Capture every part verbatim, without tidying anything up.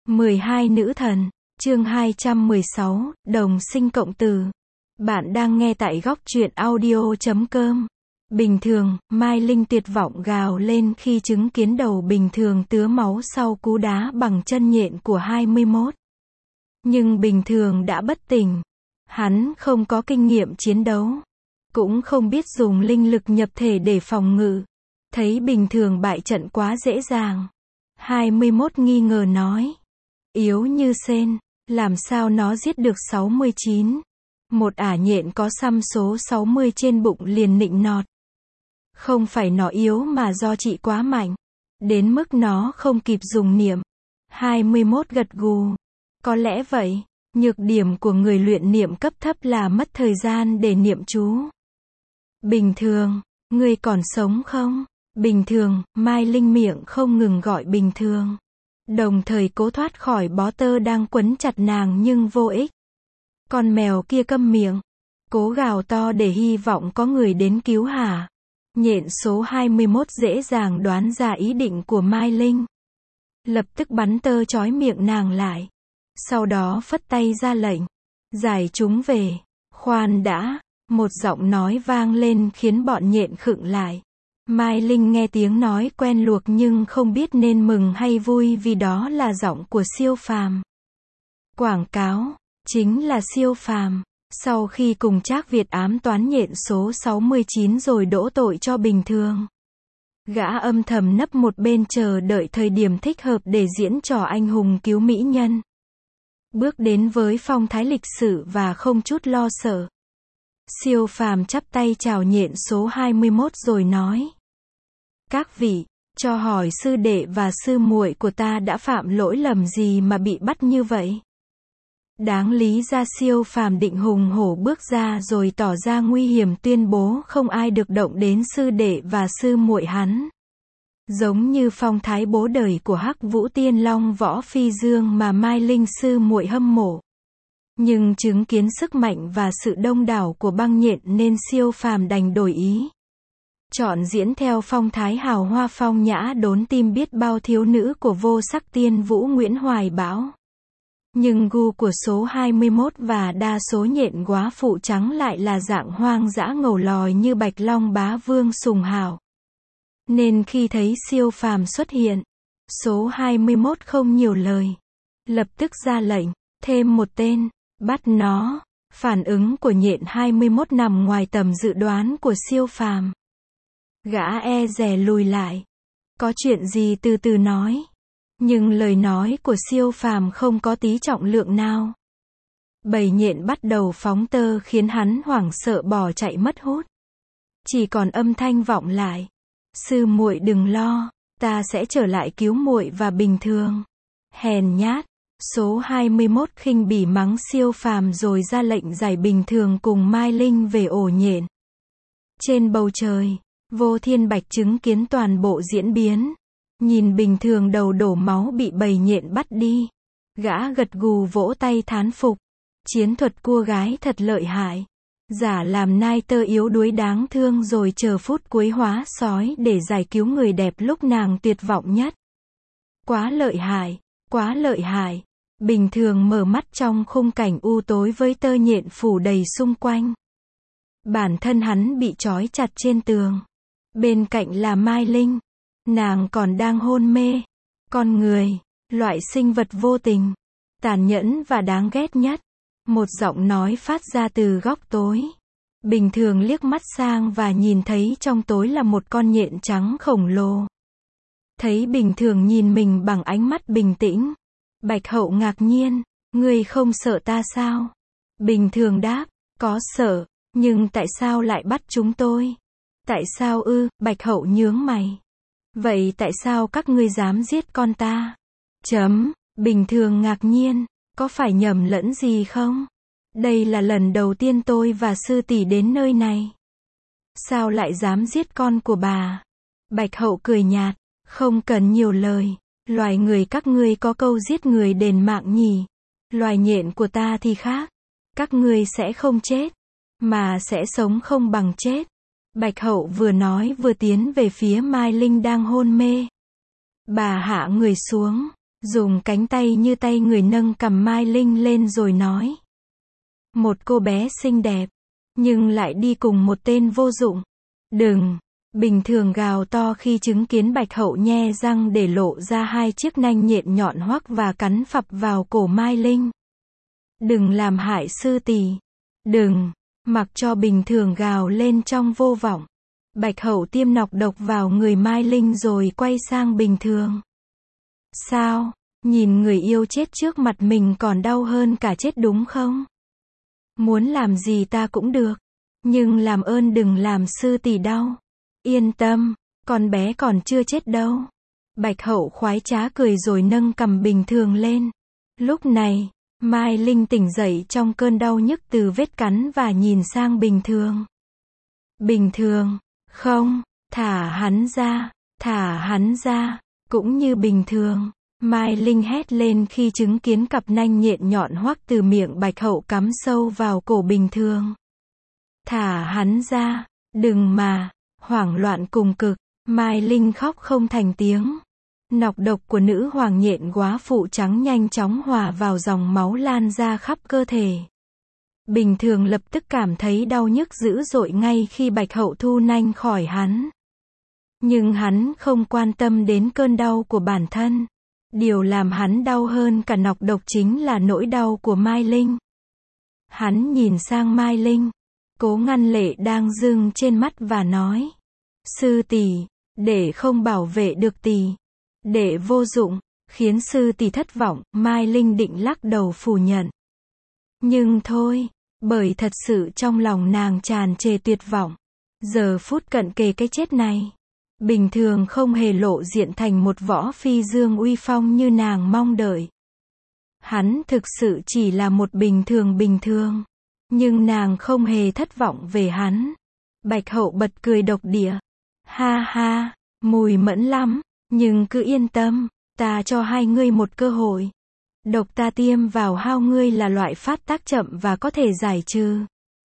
mười hai nữ thần, chương hai trăm mười sáu, đồng sinh cộng tử. Bạn đang nghe tại góc truyện audio chấm com. Bình thường, Mai Linh tuyệt vọng gào lên khi chứng kiến đầu bình thường tứa máu sau cú đá bằng chân nhện của hai mươi mốt. Nhưng bình thường đã bất tỉnh. Hắn không có kinh nghiệm chiến đấu. Cũng không biết dùng linh lực nhập thể để phòng ngự. Thấy bình thường bại trận quá dễ dàng. hai mươi mốt nghi ngờ nói. Yếu như sên, làm sao nó giết được sáu mươi chín. Một ả nhện có xăm số sáu mươi trên bụng liền nịnh nọt. Không phải nó yếu mà do chị quá mạnh. Đến mức nó không kịp dùng niệm. hai mươi mốt gật gù. Có lẽ vậy, nhược điểm của người luyện niệm cấp thấp là mất thời gian để niệm chú. Bình thường, ngươi còn sống không? Bình thường, Mai Linh miệng không ngừng gọi bình thường. Đồng thời cố thoát khỏi bó tơ đang quấn chặt nàng nhưng vô ích. Con mèo kia câm miệng. Cố gào to để hy vọng có người đến cứu hả. Nhện số hai mươi mốt dễ dàng đoán ra ý định của Mai Linh. Lập tức bắn tơ trói miệng nàng lại. Sau đó phất tay ra lệnh. Giải chúng về. Khoan đã. Một giọng nói vang lên khiến bọn nhện khựng lại. Mai Linh nghe tiếng nói quen thuộc nhưng không biết nên mừng hay vui vì đó là giọng của Siêu Phàm. Quảng cáo, chính là Siêu Phàm. Sau khi cùng Trác Việt ám toán nhện số sáu mươi chín rồi đổ tội cho bình thường. Gã âm thầm nấp một bên chờ đợi thời điểm thích hợp để diễn trò anh hùng cứu mỹ nhân. Bước đến với phong thái lịch sự và không chút lo sợ. Siêu Phàm chắp tay chào nhện số hai mươi mốt rồi nói. Các vị, cho hỏi sư đệ và sư muội của ta đã phạm lỗi lầm gì mà bị bắt như vậy? Đáng lý ra Siêu Phàm định hùng hổ bước ra rồi tỏ ra nguy hiểm tuyên bố không ai được động đến sư đệ và sư muội hắn. Giống như phong thái bố đời của Hắc Vũ Tiên Long Võ Phi Dương mà Mai Linh sư muội hâm mộ. Nhưng chứng kiến sức mạnh và sự đông đảo của băng nhện nên Siêu Phàm đành đổi ý. Chọn diễn theo phong thái hào hoa phong nhã đốn tim biết bao thiếu nữ của vô sắc tiên vũ Nguyễn Hoài Bão. Nhưng gu của số hai mươi mốt và đa số nhện góa phụ trắng lại là dạng hoang dã ngầu lòi như Bạch Long Bá Vương Sùng Hào. Nên khi thấy Siêu Phàm xuất hiện, số hai mươi mốt không nhiều lời. Lập tức ra lệnh, thêm một tên, bắt nó. Phản ứng của nhện hai mươi mốt nằm ngoài tầm dự đoán của Siêu Phàm. Gã e dè lùi lại. Có chuyện gì từ từ nói. Nhưng lời nói của Siêu Phàm không có tí trọng lượng nào. Bầy nhện bắt đầu phóng tơ khiến hắn hoảng sợ bỏ chạy mất hút. Chỉ còn âm thanh vọng lại. Sư muội đừng lo, ta sẽ trở lại cứu muội và bình thường. Hèn nhát. Số hai mươi mốt khinh bỉ mắng Siêu Phàm rồi ra lệnh giải bình thường cùng Mai Linh về ổ nhện. Trên bầu trời, Vô Thiên Bạch chứng kiến toàn bộ diễn biến. Nhìn bình thường đầu đổ máu bị bầy nhện bắt đi. Gã gật gù vỗ tay thán phục. Chiến thuật cua gái thật lợi hại. Giả làm nai tơ yếu đuối đáng thương rồi chờ phút cuối hóa sói để giải cứu người đẹp lúc nàng tuyệt vọng nhất. Quá lợi hại, quá lợi hại. Bình thường mở mắt trong khung cảnh u tối với tơ nhện phủ đầy xung quanh. Bản thân hắn bị trói chặt trên tường. Bên cạnh là Mai Linh. Nàng còn đang hôn mê. Con người, loại sinh vật vô tình, tàn nhẫn và đáng ghét nhất. Một giọng nói phát ra từ góc tối. Bình thường liếc mắt sang và nhìn thấy trong tối là một con nhện trắng khổng lồ. Thấy bình thường nhìn mình bằng ánh mắt bình tĩnh. Bạch Hậu ngạc nhiên, ngươi không sợ ta sao? Bình thường đáp, có sợ, nhưng tại sao lại bắt chúng tôi? Tại sao ư? Bạch Hậu nhướng mày. Vậy tại sao các ngươi dám giết con ta? Chấm, bình thường ngạc nhiên, có phải nhầm lẫn gì không? Đây là lần đầu tiên tôi và sư tỷ đến nơi này. Sao lại dám giết con của bà? Bạch Hậu cười nhạt, không cần nhiều lời. Loài người các ngươi có câu giết người đền mạng nhỉ. Loài nhện của ta thì khác. Các ngươi sẽ không chết, mà sẽ sống không bằng chết. Bạch Hậu vừa nói vừa tiến về phía Mai Linh đang hôn mê. Bà hạ người xuống, dùng cánh tay như tay người nâng cầm Mai Linh lên rồi nói. Một cô bé xinh đẹp, nhưng lại đi cùng một tên vô dụng. Đừng! Bình thường gào to khi chứng kiến Bạch Hậu nhe răng để lộ ra hai chiếc nanh nhện nhọn hoắt và cắn phập vào cổ Mai Linh. Đừng làm hại sư tỷ. Đừng! Mặc cho Bình thường gào lên trong vô vọng. Bạch Hậu tiêm nọc độc vào người Mai Linh rồi quay sang Bình thường. Sao? Nhìn người yêu chết trước mặt mình còn đau hơn cả chết đúng không? Muốn làm gì ta cũng được. Nhưng làm ơn đừng làm sư tỷ đau. Yên tâm, con bé còn chưa chết đâu. Bạch Hậu khoái trá cười rồi nâng cằm Bình thường lên. Lúc này, Mai Linh tỉnh dậy trong cơn đau nhức từ vết cắn và nhìn sang Bình thường. Bình thường, không, thả hắn ra, thả hắn ra. Cũng như Bình thường, Mai Linh hét lên khi chứng kiến cặp nanh nhện nhọn hoắt từ miệng Bạch Hậu cắm sâu vào cổ Bình thường. Thả hắn ra, đừng mà. Hoảng loạn cùng cực, Mai Linh khóc không thành tiếng. Nọc độc của nữ hoàng nhện góa phụ trắng nhanh chóng hòa vào dòng máu lan ra khắp cơ thể. Bình thường lập tức cảm thấy đau nhức dữ dội ngay khi Bạch Hậu thu nanh khỏi hắn. Nhưng hắn không quan tâm đến cơn đau của bản thân. Điều làm hắn đau hơn cả nọc độc chính là nỗi đau của Mai Linh. Hắn nhìn sang Mai Linh, cố ngăn lệ đang dưng trên mắt và nói. Sư tỷ, để không bảo vệ được tỷ. Để vô dụng, khiến sư tỷ thất vọng, Mai Linh định lắc đầu phủ nhận. Nhưng thôi, bởi thật sự trong lòng nàng tràn trề tuyệt vọng. Giờ phút cận kề cái chết này, Bình thường không hề lộ diện thành một võ phi dương uy phong như nàng mong đợi. Hắn thực sự chỉ là một bình thường bình thường. Nhưng nàng không hề thất vọng về hắn. Bạch Hậu bật cười độc địa. Ha ha, mùi mẫn lắm, nhưng cứ yên tâm, ta cho hai ngươi một cơ hội. Độc ta tiêm vào hao ngươi là loại phát tác chậm và có thể giải trừ.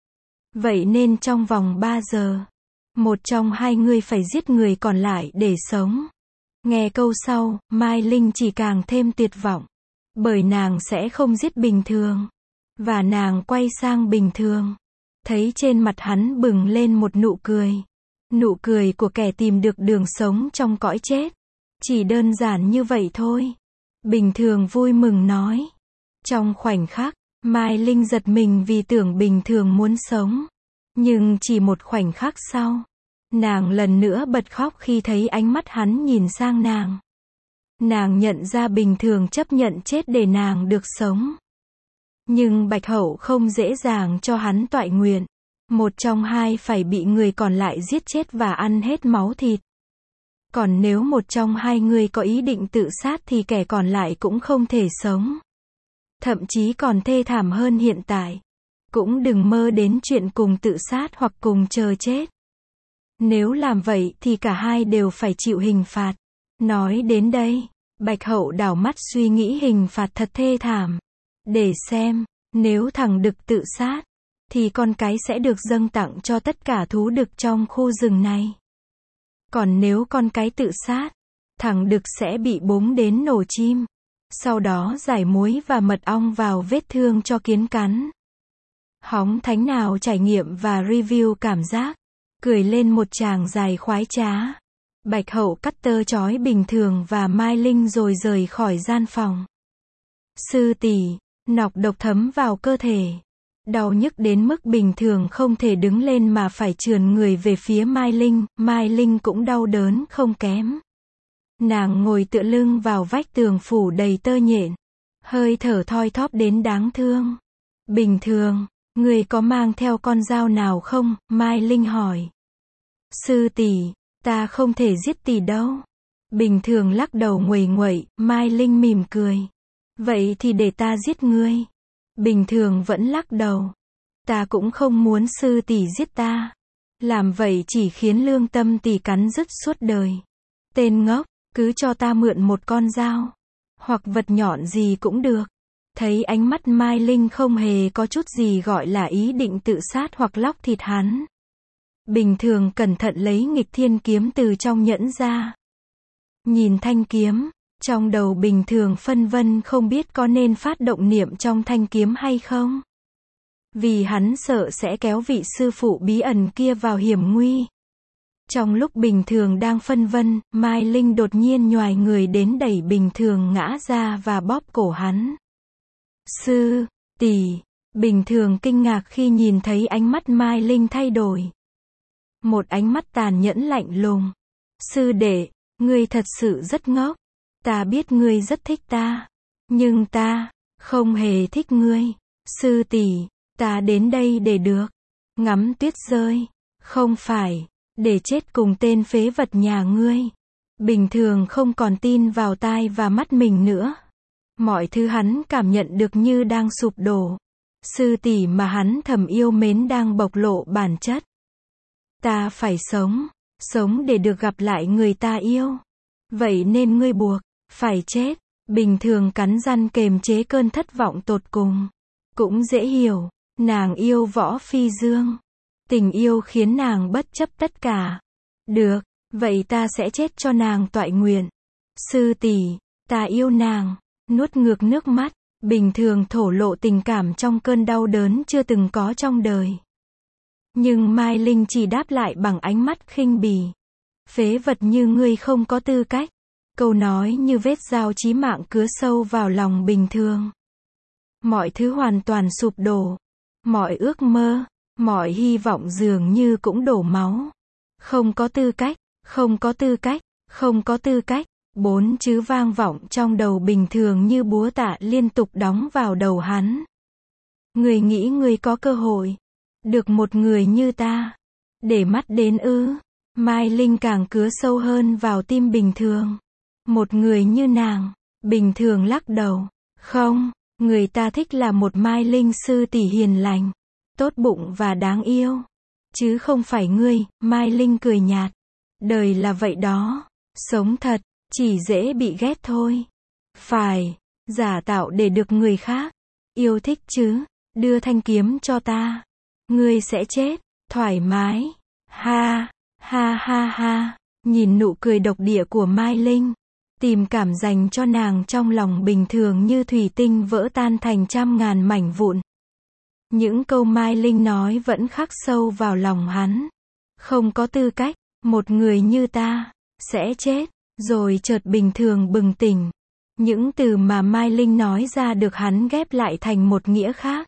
Vậy nên trong vòng ba giờ, một trong hai ngươi phải giết người còn lại để sống. Nghe câu sau, Mai Linh chỉ càng thêm tuyệt vọng. Bởi nàng sẽ không giết Bình thường. Và nàng quay sang Bình thường. Thấy trên mặt hắn bừng lên một nụ cười. Nụ cười của kẻ tìm được đường sống trong cõi chết. Chỉ đơn giản như vậy thôi. Bình thường vui mừng nói. Trong khoảnh khắc, Mai Linh giật mình vì tưởng Bình thường muốn sống. Nhưng chỉ một khoảnh khắc sau, nàng lần nữa bật khóc khi thấy ánh mắt hắn nhìn sang nàng. Nàng nhận ra Bình thường chấp nhận chết để nàng được sống. Nhưng Bạch Hậu không dễ dàng cho hắn toại nguyện. Một trong hai phải bị người còn lại giết chết và ăn hết máu thịt. Còn nếu một trong hai người có ý định tự sát thì kẻ còn lại cũng không thể sống. Thậm chí còn thê thảm hơn hiện tại. Cũng đừng mơ đến chuyện cùng tự sát hoặc cùng chờ chết. Nếu làm vậy thì cả hai đều phải chịu hình phạt. Nói đến đây, Bạch Hậu đảo mắt suy nghĩ hình phạt thật thê thảm. Để xem, nếu thằng đực tự sát, thì con cái sẽ được dâng tặng cho tất cả thú đực trong khu rừng này. Còn nếu con cái tự sát, thằng đực sẽ bị bống đến nổ chim. Sau đó rải muối và mật ong vào vết thương cho kiến cắn. Hóng thánh nào trải nghiệm và review cảm giác. Cười lên một tràng dài khoái trá. Bạch Hậu cắt tơ chói Bình thường và Mai Linh rồi rời khỏi gian phòng. Sư tỷ, nọc độc thấm vào cơ thể. Đau nhức đến mức Bình thường không thể đứng lên mà phải trườn người về phía Mai Linh. Mai Linh cũng đau đớn không kém. Nàng ngồi tựa lưng vào vách tường phủ đầy tơ nhện. Hơi thở thoi thóp đến đáng thương. Bình thường, người có mang theo con dao nào không? Mai Linh hỏi. Sư tỷ, ta không thể giết tỷ đâu. Bình thường lắc đầu nguầy nguậy. Mai Linh mỉm cười. Vậy thì để ta giết ngươi. Bình thường vẫn lắc đầu. Ta cũng không muốn sư tỷ giết ta. Làm vậy chỉ khiến lương tâm tỷ cắn rứt suốt đời. Tên ngốc, cứ cho ta mượn một con dao. Hoặc vật nhọn gì cũng được. Thấy ánh mắt Mai Linh không hề có chút gì gọi là ý định tự sát hoặc lóc thịt hắn. Bình thường cẩn thận lấy nghịch thiên kiếm từ trong nhẫn ra. Nhìn thanh kiếm, Trong đầu Bình Thường phân vân không biết có nên phát động niệm trong thanh kiếm hay không. Vì hắn sợ sẽ kéo vị sư phụ bí ẩn kia vào hiểm nguy. Trong lúc Bình Thường đang phân vân, Mai Linh đột nhiên nhoài người đến đẩy Bình Thường ngã ra và bóp cổ hắn. Sư tỷ. Bình Thường kinh ngạc khi nhìn thấy ánh mắt Mai Linh thay đổi. Một ánh mắt tàn nhẫn lạnh lùng. Sư đệ, ngươi thật sự rất ngốc. Ta biết ngươi rất thích ta. Nhưng ta không hề thích ngươi. Sư tỷ, ta đến đây để được ngắm tuyết rơi. Không phải để chết cùng tên phế vật nhà ngươi. Bình Thường không còn tin vào tai và mắt mình nữa. Mọi thứ hắn cảm nhận được như đang sụp đổ. Sư tỷ mà hắn thầm yêu mến đang bộc lộ bản chất. Ta phải sống, sống để được gặp lại người ta yêu. Vậy nên ngươi buộc phải chết. Bình Thường cắn răng kềm chế cơn thất vọng tột cùng. Cũng dễ hiểu, nàng yêu Võ Phi Dương. Tình yêu khiến nàng bất chấp tất cả. Được, vậy ta sẽ chết cho nàng toại nguyện. Sư tỷ, ta yêu nàng. Nuốt ngược nước mắt, Bình Thường thổ lộ tình cảm trong cơn đau đớn chưa từng có trong đời. Nhưng Mai Linh chỉ đáp lại bằng ánh mắt khinh bỉ. Phế vật như ngươi không có tư cách. Câu nói như vết dao chí mạng cứa sâu vào lòng Bình Thường. Mọi thứ hoàn toàn sụp đổ. Mọi ước mơ, mọi hy vọng dường như cũng đổ máu. Không có tư cách, không có tư cách, không có tư cách. Bốn chữ vang vọng trong đầu Bình Thường như búa tạ liên tục đóng vào đầu hắn. Người nghĩ người có cơ hội được một người như ta để mắt đến ư? Mai Linh càng cứa sâu hơn vào tim Bình Thường. Một người như nàng. Bình Thường lắc đầu. Không, người ta thích là một Mai Linh sư tỷ hiền lành, tốt bụng và đáng yêu. Chứ không phải ngươi. Mai Linh cười nhạt. Đời là vậy đó. Sống thật chỉ dễ bị ghét thôi. Phải giả tạo để được người khác yêu thích chứ. Đưa thanh kiếm cho ta. Ngươi sẽ chết thoải mái. Ha, ha ha ha. Nhìn nụ cười độc địa của Mai Linh, tìm cảm dành cho nàng trong lòng Bình Thường như thủy tinh vỡ tan thành trăm ngàn mảnh vụn. Những câu Mai Linh nói vẫn khắc sâu vào lòng hắn. Không có tư cách, một người như ta sẽ chết. Rồi chợt Bình Thường bừng tỉnh. Những từ mà Mai Linh nói ra được hắn ghép lại thành một nghĩa khác.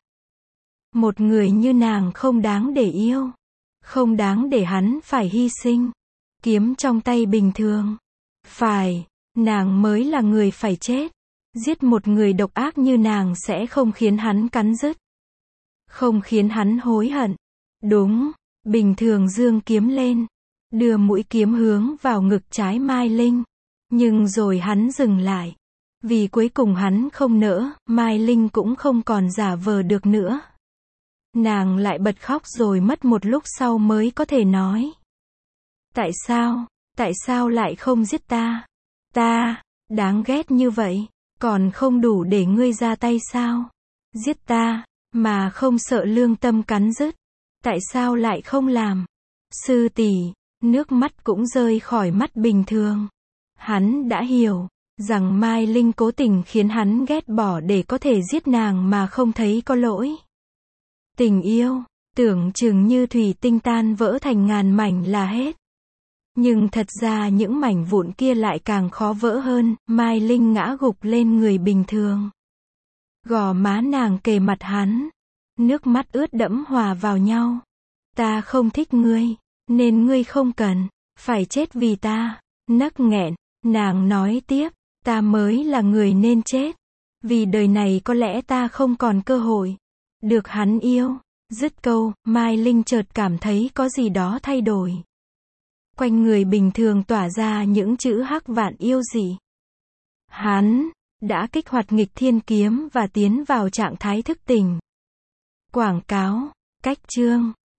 Một người như nàng không đáng để yêu. Không đáng để hắn phải hy sinh. Kiếm trong tay Bình Thường. Phải, nàng mới là người phải chết. Giết một người độc ác như nàng sẽ không khiến hắn cắn rứt. Không khiến hắn hối hận. Đúng, Bình Thường giương kiếm lên. Đưa mũi kiếm hướng vào ngực trái Mai Linh. Nhưng rồi hắn dừng lại. Vì cuối cùng hắn không nỡ, Mai Linh cũng không còn giả vờ được nữa. Nàng lại bật khóc rồi mất một lúc sau mới có thể nói. Tại sao, tại sao lại không giết ta? Ta, đáng ghét như vậy, còn không đủ để ngươi ra tay sao? Giết ta, mà không sợ lương tâm cắn rứt. Tại sao lại không làm? Sư tỷ, nước mắt cũng rơi khỏi mắt Bình Thường. Hắn đã hiểu rằng Mai Linh cố tình khiến hắn ghét bỏ để có thể giết nàng mà không thấy có lỗi. Tình yêu, tưởng chừng như thủy tinh tan vỡ thành ngàn mảnh là hết. Nhưng thật ra những mảnh vụn kia lại càng khó vỡ hơn. Mai Linh ngã gục lên người Bình Thường. Gò má nàng kề mặt hắn. Nước mắt ướt đẫm hòa vào nhau. Ta không thích ngươi, nên ngươi không cần phải chết vì ta. Nấc nghẹn, nàng nói tiếp, ta mới là người nên chết. Vì đời này có lẽ ta không còn cơ hội được hắn yêu. Dứt câu, Mai Linh chợt cảm thấy có gì đó thay đổi. Quanh người Bình Thường tỏa ra những chữ hắc vạn yêu dị. Hắn đã kích hoạt nghịch thiên kiếm và tiến vào trạng thái thức tỉnh. Quảng cáo, cách chương